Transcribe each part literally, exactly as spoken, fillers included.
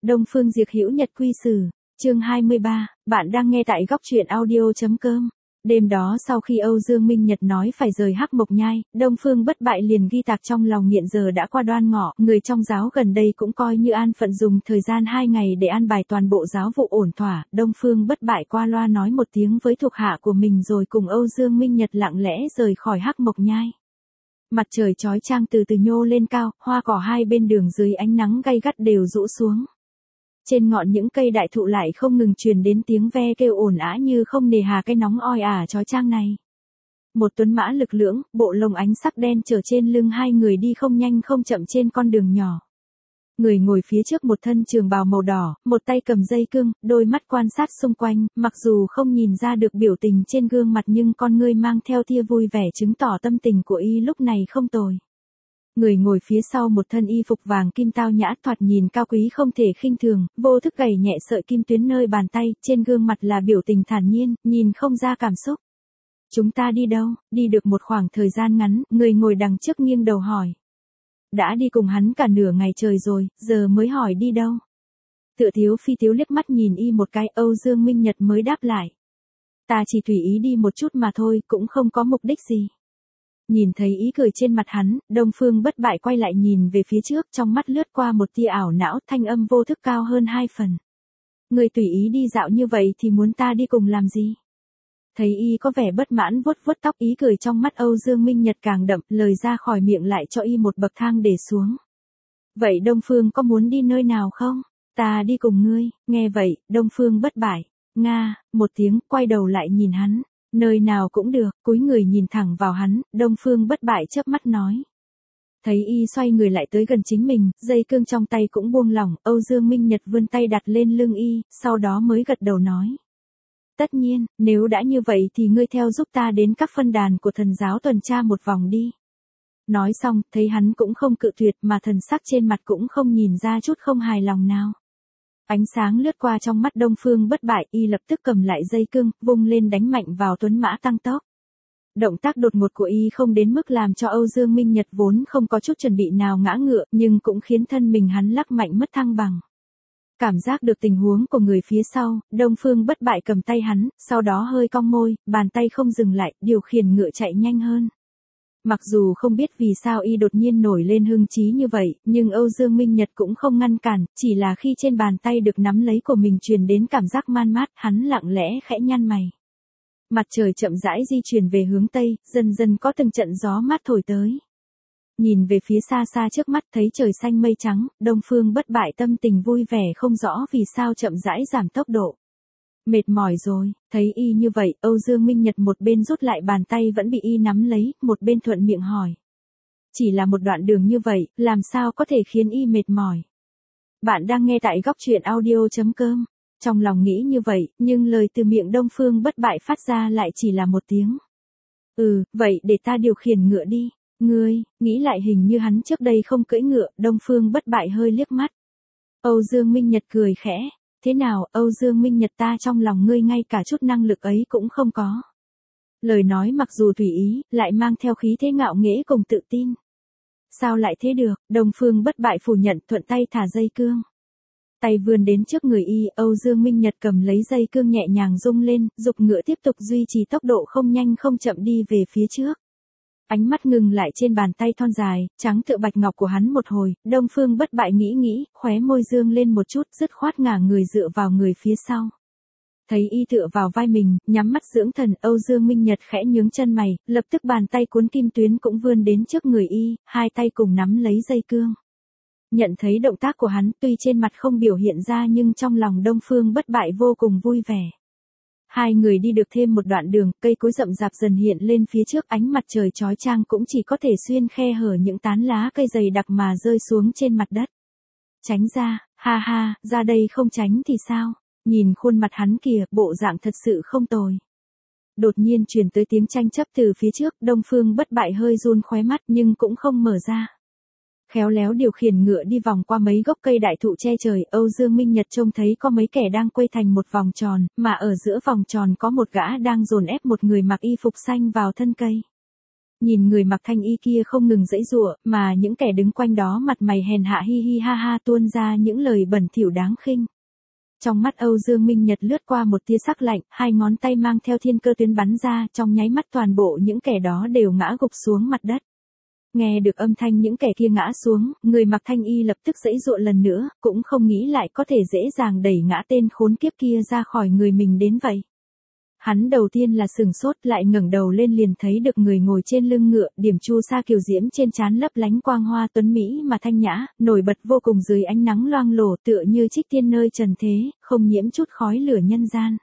Đông Phương Diệt Hữu Nhật Quy Sử, chương hai mươi ba, bạn đang nghe tại góc truyện audio.com. Đêm đó sau khi Âu Dương Minh Nhật nói phải rời Hắc Mộc Nhai, Đông Phương Bất Bại liền ghi tạc trong lòng nghiện giờ đã qua đoan ngọ, người trong giáo gần đây cũng coi như an phận dùng thời gian hai ngày để an bài toàn bộ giáo vụ ổn thỏa. Đông Phương Bất Bại qua loa nói một tiếng với thuộc hạ của mình rồi cùng Âu Dương Minh Nhật lặng lẽ rời khỏi Hắc Mộc Nhai. Mặt trời chói chang từ từ nhô lên cao, hoa cỏ hai bên đường dưới ánh nắng gay gắt đều rũ xuống. Trên ngọn những cây đại thụ lại không ngừng truyền đến tiếng ve kêu ồn ào như không nề hà cái nóng oi ả chói chang này. Một tuấn mã lực lưỡng, bộ lông ánh sắc đen chở trên lưng hai người đi không nhanh không chậm trên con đường nhỏ. Người ngồi phía trước một thân trường bào màu đỏ, một tay cầm dây cương, đôi mắt quan sát xung quanh, mặc dù không nhìn ra được biểu tình trên gương mặt nhưng con ngươi mang theo tia vui vẻ chứng tỏ tâm tình của y lúc này không tồi. Người ngồi phía sau một thân y phục vàng kim tao nhã thoạt nhìn cao quý không thể khinh thường, vô thức gảy nhẹ sợi kim tuyến nơi bàn tay, trên gương mặt là biểu tình thản nhiên, nhìn không ra cảm xúc. Chúng ta đi đâu? Đi được một khoảng thời gian ngắn, người ngồi đằng trước nghiêng đầu hỏi. Đã đi cùng hắn cả nửa ngày trời rồi, giờ mới hỏi đi đâu? Tựa Thiếu Phi Tiếu liếc mắt nhìn y một cái, Âu Dương Minh Nhật mới đáp lại. Ta chỉ tùy ý đi một chút mà thôi, cũng không có mục đích gì. Nhìn thấy ý cười trên mặt hắn, Đông Phương Bất Bại quay lại nhìn về phía trước, trong mắt lướt qua một tia ảo não, thanh âm vô thức cao hơn hai phần. Người tùy ý đi dạo như vậy thì muốn ta đi cùng làm gì? Thấy y có vẻ bất mãn vuốt vuốt tóc, ý cười trong mắt Âu Dương Minh Nhật càng đậm, lời ra khỏi miệng lại cho y một bậc thang để xuống. Vậy Đông Phương có muốn đi nơi nào không? Ta đi cùng ngươi. Nghe vậy, Đông Phương Bất Bại, nga, một tiếng, quay đầu lại nhìn hắn. Nơi nào cũng được, cúi người nhìn thẳng vào hắn, Đông Phương Bất Bại chớp mắt nói. Thấy y xoay người lại tới gần chính mình, dây cương trong tay cũng buông lỏng, Âu Dương Minh Nhật vươn tay đặt lên lưng y, sau đó mới gật đầu nói. Tất nhiên, nếu đã như vậy thì ngươi theo giúp ta đến các phân đàn của thần giáo tuần tra một vòng đi. Nói xong, thấy hắn cũng không cự tuyệt mà thần sắc trên mặt cũng không nhìn ra chút không hài lòng nào. Ánh sáng lướt qua trong mắt Đông Phương Bất Bại, y lập tức cầm lại dây cương, vung lên đánh mạnh vào tuấn mã tăng tốc. Động tác đột ngột của y không đến mức làm cho Âu Dương Minh Nhật vốn không có chút chuẩn bị nào ngã ngựa, nhưng cũng khiến thân mình hắn lắc mạnh mất thăng bằng. Cảm giác được tình huống của người phía sau, Đông Phương Bất Bại cầm tay hắn, sau đó hơi cong môi, bàn tay không dừng lại, điều khiển ngựa chạy nhanh hơn. Mặc dù không biết vì sao y đột nhiên nổi lên hưng trí như vậy, nhưng Âu Dương Minh Nhật cũng không ngăn cản, chỉ là khi trên bàn tay được nắm lấy của mình truyền đến cảm giác man mát, hắn lặng lẽ khẽ nhăn mày. Mặt trời chậm rãi di chuyển về hướng Tây, dần dần có từng trận gió mát thổi tới. Nhìn về phía xa xa trước mắt thấy trời xanh mây trắng, Đông Phương Bất Bại tâm tình vui vẻ không rõ vì sao chậm rãi giảm tốc độ. Mệt mỏi rồi, thấy y như vậy, Âu Dương Minh Nhật một bên rút lại bàn tay vẫn bị y nắm lấy, một bên thuận miệng hỏi. Chỉ là một đoạn đường như vậy, làm sao có thể khiến y mệt mỏi? Bạn đang nghe tại góc truyện audio.com. Trong lòng nghĩ như vậy, nhưng lời từ miệng Đông Phương Bất Bại phát ra lại chỉ là một tiếng. Ừ, vậy để ta điều khiển ngựa đi. Ngươi, nghĩ lại hình như hắn trước đây không cưỡi ngựa, Đông Phương Bất Bại hơi liếc mắt. Âu Dương Minh Nhật cười khẽ. Thế nào, Âu Dương Minh Nhật, ta trong lòng ngươi ngay cả chút năng lực ấy cũng không có. Lời nói mặc dù tùy ý, lại mang theo khí thế ngạo nghễ cùng tự tin. Sao lại thế được? Đông Phương Bất Bại phủ nhận, thuận tay thả dây cương. Tay vươn đến trước người y, Âu Dương Minh Nhật cầm lấy dây cương nhẹ nhàng rung lên, giục ngựa tiếp tục duy trì tốc độ không nhanh không chậm đi về phía trước. Ánh mắt ngừng lại trên bàn tay thon dài, trắng tựa bạch ngọc của hắn một hồi, Đông Phương Bất Bại nghĩ nghĩ, khóe môi dương lên một chút, dứt khoát ngả người dựa vào người phía sau. Thấy y tựa vào vai mình, nhắm mắt dưỡng thần, Âu Dương Minh Nhật khẽ nhướng chân mày, lập tức bàn tay cuốn kim tuyến cũng vươn đến trước người y, hai tay cùng nắm lấy dây cương. Nhận thấy động tác của hắn, tuy trên mặt không biểu hiện ra nhưng trong lòng Đông Phương Bất Bại vô cùng vui vẻ. Hai người đi được thêm một đoạn đường, cây cối rậm rạp dần hiện lên phía trước, ánh mặt trời chói chang cũng chỉ có thể xuyên khe hở những tán lá cây dày đặc mà rơi xuống trên mặt đất. Tránh ra, ha ha, ra đây không tránh thì sao? Nhìn khuôn mặt hắn kìa, bộ dạng thật sự không tồi. Đột nhiên truyền tới tiếng tranh chấp từ phía trước, Đông Phương Bất Bại hơi run khóe mắt nhưng cũng không mở ra. Khéo léo điều khiển ngựa đi vòng qua mấy gốc cây đại thụ che trời, Âu Dương Minh Nhật trông thấy có mấy kẻ đang quây thành một vòng tròn, mà ở giữa vòng tròn có một gã đang dồn ép một người mặc y phục xanh vào thân cây. nhìn người mặc thanh y kia không ngừng giãy giụa, mà những kẻ đứng quanh đó mặt mày hèn hạ hi hi ha ha tuôn ra những lời bẩn thỉu đáng khinh. Trong mắt Âu Dương Minh Nhật lướt qua một tia sắc lạnh, hai ngón tay mang theo thiên cơ tuyến bắn ra, trong nháy mắt toàn bộ những kẻ đó đều ngã gục xuống mặt đất. Nghe được âm thanh những kẻ kia ngã xuống, người mặc thanh y lập tức giãy giụa lần nữa, cũng không nghĩ lại có thể dễ dàng đẩy ngã tên khốn kiếp kia ra khỏi người mình đến vậy. Hắn đầu tiên là sửng sốt, lại ngẩng đầu lên liền thấy được người ngồi trên lưng ngựa, điểm chu sa kiều diễm trên trán lấp lánh quang hoa tuấn mỹ mà thanh nhã, nổi bật vô cùng dưới ánh nắng loang lổ tựa như trích tiên nơi trần thế, không nhiễm chút khói lửa nhân gian.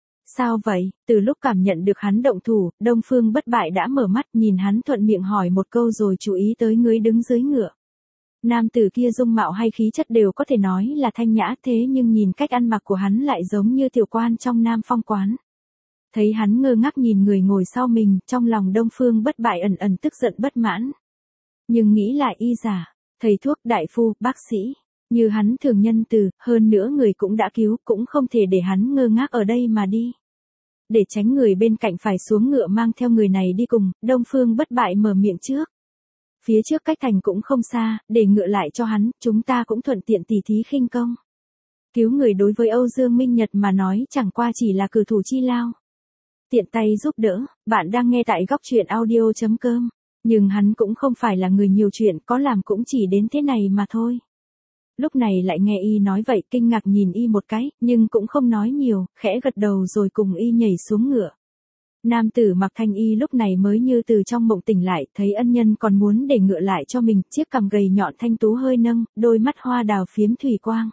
Sao vậy? Từ lúc cảm nhận được hắn động thủ, Đông Phương Bất Bại đã mở mắt, nhìn hắn thuận miệng hỏi một câu rồi chú ý tới người đứng dưới ngựa. Nam tử kia dung mạo hay khí chất đều có thể nói là thanh nhã, thế nhưng nhìn cách ăn mặc của hắn lại giống như tiểu quan trong Nam Phong quán. Thấy hắn ngơ ngác nhìn người ngồi sau mình, trong lòng Đông Phương Bất Bại ẩn ẩn tức giận bất mãn. Nhưng nghĩ lại y giả, thầy thuốc, đại phu, bác sĩ, như hắn thường nhân từ, hơn nữa người cũng đã cứu, cũng không thể để hắn ngơ ngác ở đây mà đi. Để tránh người bên cạnh phải xuống ngựa mang theo người này đi cùng, Đông Phương Bất Bại mở miệng trước. Phía trước cách thành cũng không xa, để ngựa lại cho hắn, chúng ta cũng thuận tiện tỉ thí khinh công. Cứu người đối với Âu Dương Minh Nhật mà nói chẳng qua chỉ là cử thủ chi lao. Tiện tay giúp đỡ, bạn đang nghe tại góc truyện audio chấm com. Nhưng hắn cũng không phải là người nhiều chuyện, có làm cũng chỉ đến thế này mà thôi. Lúc này lại nghe y nói vậy, kinh ngạc nhìn y một cái, nhưng cũng không nói nhiều, khẽ gật đầu rồi cùng y nhảy xuống ngựa. Nam tử mặc thanh y lúc này mới như từ trong mộng tỉnh lại, thấy ân nhân còn muốn để ngựa lại cho mình, chiếc cằm gầy nhọn thanh tú hơi nâng, đôi mắt hoa đào phiếm thủy quang.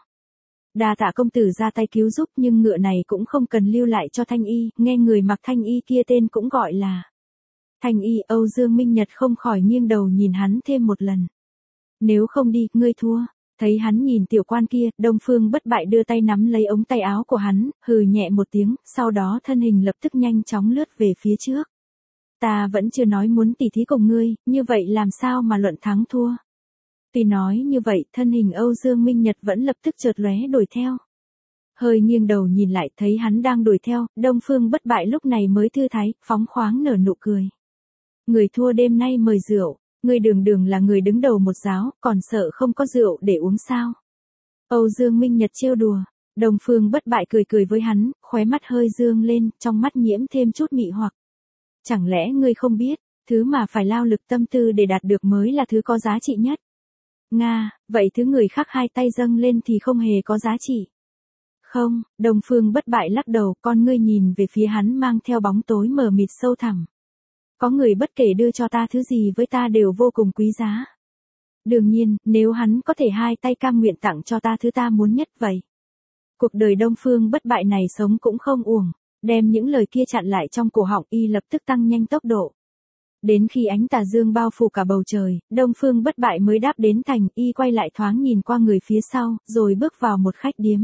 Đa tạ công tử ra tay cứu giúp, nhưng ngựa này cũng không cần lưu lại cho thanh y, nghe người mặc thanh y kia tên cũng gọi là thanh y. Âu Dương Minh Nhật không khỏi nghiêng đầu nhìn hắn thêm một lần. Nếu không đi, ngươi thua. Thấy hắn nhìn tiểu quan kia, Đông Phương Bất Bại đưa tay nắm lấy ống tay áo của hắn, hừ nhẹ một tiếng, sau đó thân hình lập tức nhanh chóng lướt về phía trước. Ta vẫn chưa nói muốn tỉ thí cùng ngươi, như vậy làm sao mà luận thắng thua. Tuy nói như vậy, thân hình Âu Dương Minh Nhật vẫn lập tức chợt lóe đuổi theo. Hơi nghiêng đầu nhìn lại thấy hắn đang đuổi theo, Đông Phương Bất Bại lúc này mới thư thái, phóng khoáng nở nụ cười. Người thua đêm nay mời rượu, ngươi đường đường là người đứng đầu một giáo, còn sợ không có rượu để uống sao. Âu Dương Minh Nhật trêu đùa, Đông Phương Bất Bại cười cười với hắn, khóe mắt hơi dương lên, trong mắt nhiễm thêm chút mị hoặc. Chẳng lẽ ngươi không biết, thứ mà phải lao lực tâm tư để đạt được mới là thứ có giá trị nhất. Nga, vậy thứ người khác hai tay dâng lên thì không hề có giá trị. Không, Đông Phương Bất Bại lắc đầu, con ngươi nhìn về phía hắn mang theo bóng tối mờ mịt sâu thẳm. Có người bất kể đưa cho ta thứ gì với ta đều vô cùng quý giá. Đương nhiên, nếu hắn có thể hai tay cam nguyện tặng cho ta thứ ta muốn nhất vậy. Cuộc đời Đông Phương Bất Bại này sống cũng không uổng, đem những lời kia chặn lại trong cổ họng y lập tức tăng nhanh tốc độ. Đến khi ánh tà dương bao phủ cả bầu trời, Đông Phương Bất Bại mới đáp đến thành, y quay lại thoáng nhìn qua người phía sau, rồi bước vào một khách điếm.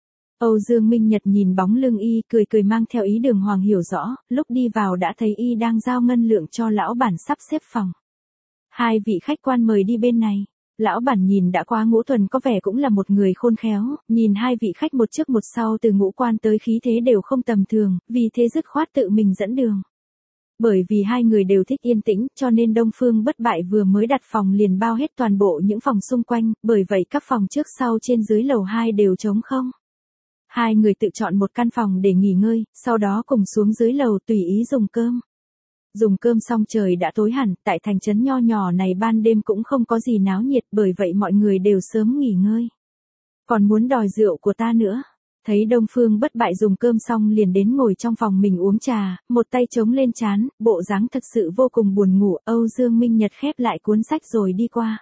Âu Dương Minh Nhật nhìn bóng lưng y, cười cười mang theo ý Đường Hoàng hiểu rõ, lúc đi vào đã thấy y đang giao ngân lượng cho lão bản sắp xếp phòng. Hai vị khách quan mời đi bên này. Lão bản nhìn đã quá ngũ tuần có vẻ cũng là một người khôn khéo, nhìn hai vị khách một trước một sau từ ngũ quan tới khí thế đều không tầm thường, vì thế dứt khoát tự mình dẫn đường. Bởi vì hai người đều thích yên tĩnh, cho nên Đông Phương Bất Bại vừa mới đặt phòng liền bao hết toàn bộ những phòng xung quanh, bởi vậy các phòng trước sau trên dưới lầu hai đều trống không. Hai người tự chọn một căn phòng để nghỉ ngơi, sau đó cùng xuống dưới lầu tùy ý dùng cơm. Dùng cơm xong trời đã tối hẳn, tại thành trấn nho nhỏ này ban đêm cũng không có gì náo nhiệt, bởi vậy mọi người đều sớm nghỉ ngơi. Còn muốn đòi rượu của ta nữa. Thấy Đông Phương Bất Bại dùng cơm xong liền đến ngồi trong phòng mình uống trà, một tay chống lên trán, bộ dáng thật sự vô cùng buồn ngủ. Âu Dương Minh Nhật khép lại cuốn sách rồi đi qua.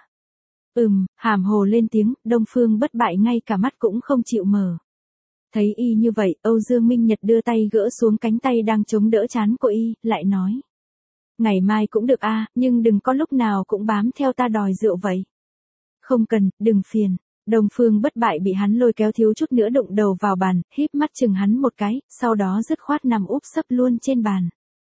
Ừm, hàm hồ lên tiếng, Đông Phương Bất Bại ngay cả mắt cũng không chịu mở. Thấy y như vậy, Âu Dương Minh Nhật đưa tay gỡ xuống cánh tay đang chống đỡ trán của y, lại nói. Ngày mai cũng được a, nhưng đừng có lúc nào cũng bám theo ta đòi rượu vậy. Không cần, đừng phiền. Đông Phương Bất Bại bị hắn lôi kéo thiếu chút nữa đụng đầu vào bàn, híp mắt chừng hắn một cái, sau đó dứt khoát nằm úp sấp luôn trên bàn.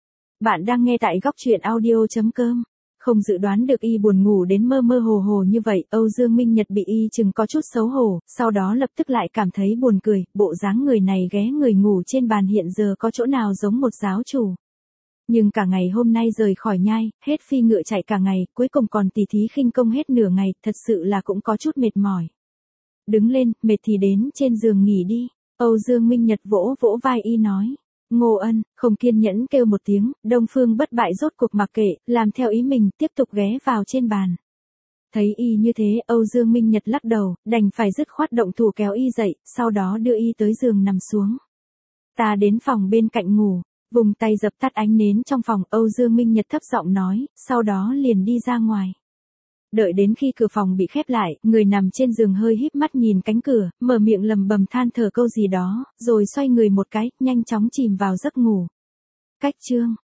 Bạn đang nghe tại góc truyện audio chấm com. Không dự đoán được y buồn ngủ đến mơ mơ hồ hồ như vậy, Âu Dương Minh Nhật bị y chừng có chút xấu hổ, sau đó lập tức lại cảm thấy buồn cười, bộ dáng người này ghé người ngủ trên bàn hiện giờ có chỗ nào giống một giáo chủ. Nhưng cả ngày hôm nay rời khỏi nhai, hết phi ngựa chạy cả ngày, cuối cùng còn tỉ thí khinh công hết nửa ngày, thật sự là cũng có chút mệt mỏi. Đứng lên, mệt thì đến trên giường nghỉ đi. Âu Dương Minh Nhật vỗ vỗ vai y nói. Ngô Ân, không kiên nhẫn kêu một tiếng, Đông Phương Bất Bại rốt cuộc mặc kệ, làm theo ý mình, tiếp tục ghé vào trên bàn. Thấy y như thế, Âu Dương Minh Nhật lắc đầu, đành phải dứt khoát động thủ kéo y dậy, sau đó đưa y tới giường nằm xuống. Ta đến phòng bên cạnh ngủ, vùng tay dập tắt ánh nến trong phòng, Âu Dương Minh Nhật thấp giọng nói, sau đó liền đi ra ngoài. Đợi đến khi cửa phòng bị khép lại, người nằm trên giường hơi híp mắt nhìn cánh cửa, mở miệng lầm bầm than thở câu gì đó, rồi xoay người một cái, nhanh chóng chìm vào giấc ngủ. Cách chương